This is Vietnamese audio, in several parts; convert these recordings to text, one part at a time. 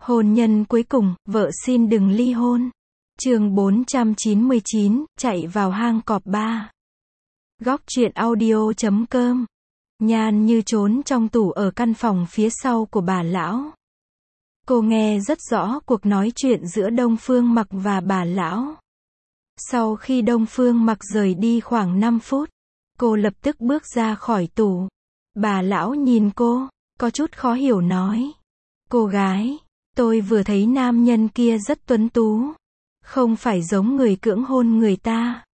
Hôn nhân cuối cùng, vợ xin đừng ly hôn. Chương 499, chạy vào hang cọp 3. Góc truyện audio.com. Nhan Như trốn trong tủ ở căn phòng phía sau của bà lão. Cô nghe rất rõ cuộc nói chuyện giữa Đông Phương Mặc và bà lão. Sau khi Đông Phương Mặc rời đi khoảng 5 phút, cô lập tức bước ra khỏi tủ. Bà lão nhìn cô, có chút khó hiểu nói: "Cô gái, tôi vừa thấy nam nhân kia rất tuấn tú, không phải giống người cưỡng hôn người ta."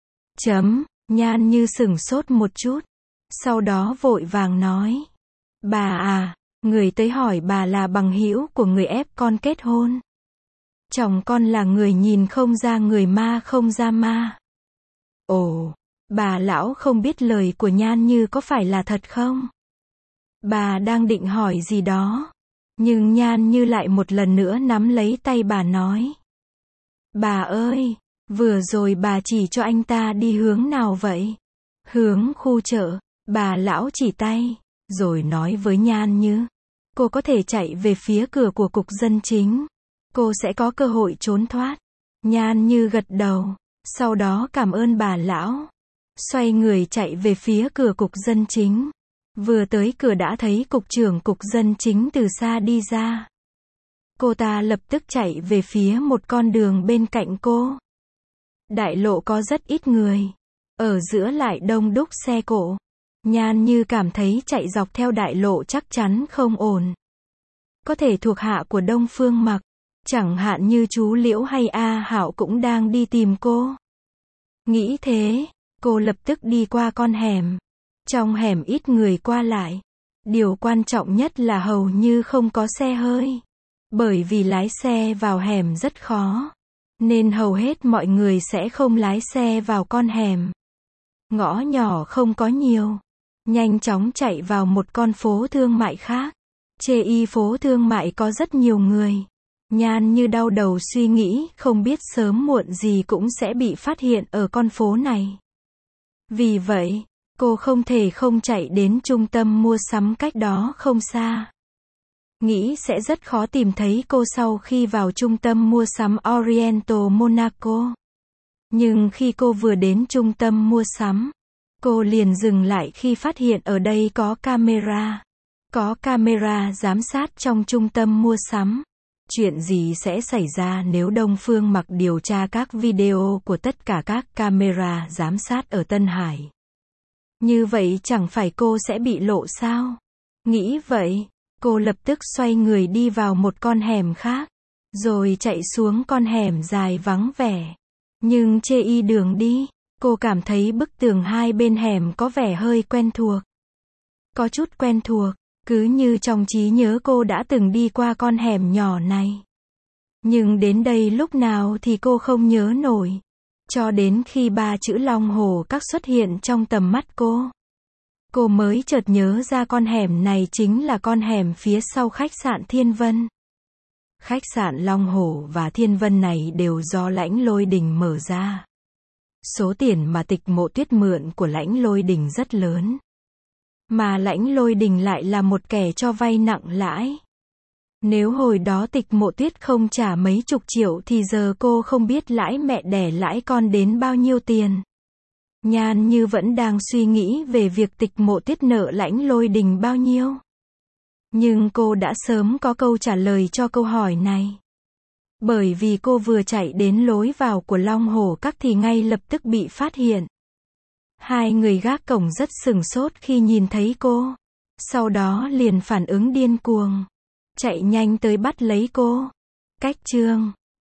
Nhan Như sửng sốt một chút, sau đó vội vàng nói: "Bà à, người tới hỏi bà là bằng hữu của người ép con kết hôn. Chồng con là người nhìn không ra người ma không ra ma." Ồ, bà lão không biết lời của Nhan Như có phải là thật không? Bà đang định hỏi gì đó, nhưng Nhan Như lại một lần nữa nắm lấy tay bà nói: "Bà ơi, vừa rồi bà chỉ cho anh ta đi hướng nào vậy?" "Hướng khu chợ." Bà lão chỉ tay, rồi nói với Nhan Như: "Cô có thể chạy về phía cửa của cục dân chính. Cô sẽ có cơ hội trốn thoát." Nhan Như gật đầu, sau đó cảm ơn bà lão. Xoay người chạy về phía cửa cục dân chính. Vừa tới cửa đã thấy cục trưởng cục dân chính từ xa đi ra. Cô ta lập tức chạy về phía một con đường bên cạnh cô. Đại lộ có rất ít người, ở giữa lại đông đúc xe cộ. Nhan Như cảm thấy chạy dọc theo đại lộ chắc chắn không ổn. Có thể thuộc hạ của Đông Phương Mặc, chẳng hạn như chú Liễu hay A Hạo cũng đang đi tìm cô. Nghĩ thế, cô lập tức đi qua con hẻm. Trong hẻm ít người qua lại. Điều quan trọng nhất là hầu như không có xe hơi. Bởi vì lái xe vào hẻm rất khó, nên hầu hết mọi người sẽ không lái xe vào con hẻm. Ngõ nhỏ không có nhiều. Nhanh chóng chạy vào một con phố thương mại khác. Chê phố thương mại có rất nhiều người. Nhan Như đau đầu suy nghĩ không biết sớm muộn gì cũng sẽ bị phát hiện ở con phố này. Vì vậy, cô không thể không chạy đến trung tâm mua sắm cách đó không xa. Nghĩ sẽ rất khó tìm thấy cô sau khi vào trung tâm mua sắm Oriental Monaco. Nhưng khi cô vừa đến trung tâm mua sắm, cô liền dừng lại khi phát hiện ở đây có camera. Có camera giám sát trong trung tâm mua sắm. Chuyện gì sẽ xảy ra nếu Đông Phương Mặc điều tra các video của tất cả các camera giám sát ở Tân Hải? Như vậy chẳng phải cô sẽ bị lộ sao? Nghĩ vậy, cô lập tức xoay người đi vào một con hẻm khác, rồi chạy xuống con hẻm dài vắng vẻ. Nhưng chê đường đi, cô cảm thấy bức tường hai bên hẻm có vẻ hơi quen thuộc. Có chút quen thuộc, cứ như trong trí nhớ cô đã từng đi qua con hẻm nhỏ này. Nhưng đến đây lúc nào thì cô không nhớ nổi. Cho đến khi ba chữ Long Hồ Các xuất hiện trong tầm mắt cô mới chợt nhớ ra con hẻm này chính là con hẻm phía sau khách sạn Thiên Vân. Khách sạn Long Hồ và Thiên Vân này đều do Lãnh Lôi Đình mở ra. Số tiền mà Tịch Mộ Tuyết mượn của Lãnh Lôi Đình rất lớn. Mà Lãnh Lôi Đình lại là một kẻ cho vay nặng lãi. Nếu hồi đó Tịch Mộ Tuyết không trả mấy chục triệu thì giờ cô không biết lãi mẹ đẻ lãi con đến bao nhiêu tiền. Nhan Như vẫn đang suy nghĩ về việc Tịch Mộ Tuyết nợ Lãnh Lôi Đình bao nhiêu. Nhưng cô đã sớm có câu trả lời cho câu hỏi này. Bởi vì cô vừa chạy đến lối vào của Long Hồ Các thì ngay lập tức bị phát hiện. Hai người gác cổng rất sửng sốt khi nhìn thấy cô. Sau đó liền phản ứng điên cuồng, chạy nhanh tới bắt lấy cô. Cách chương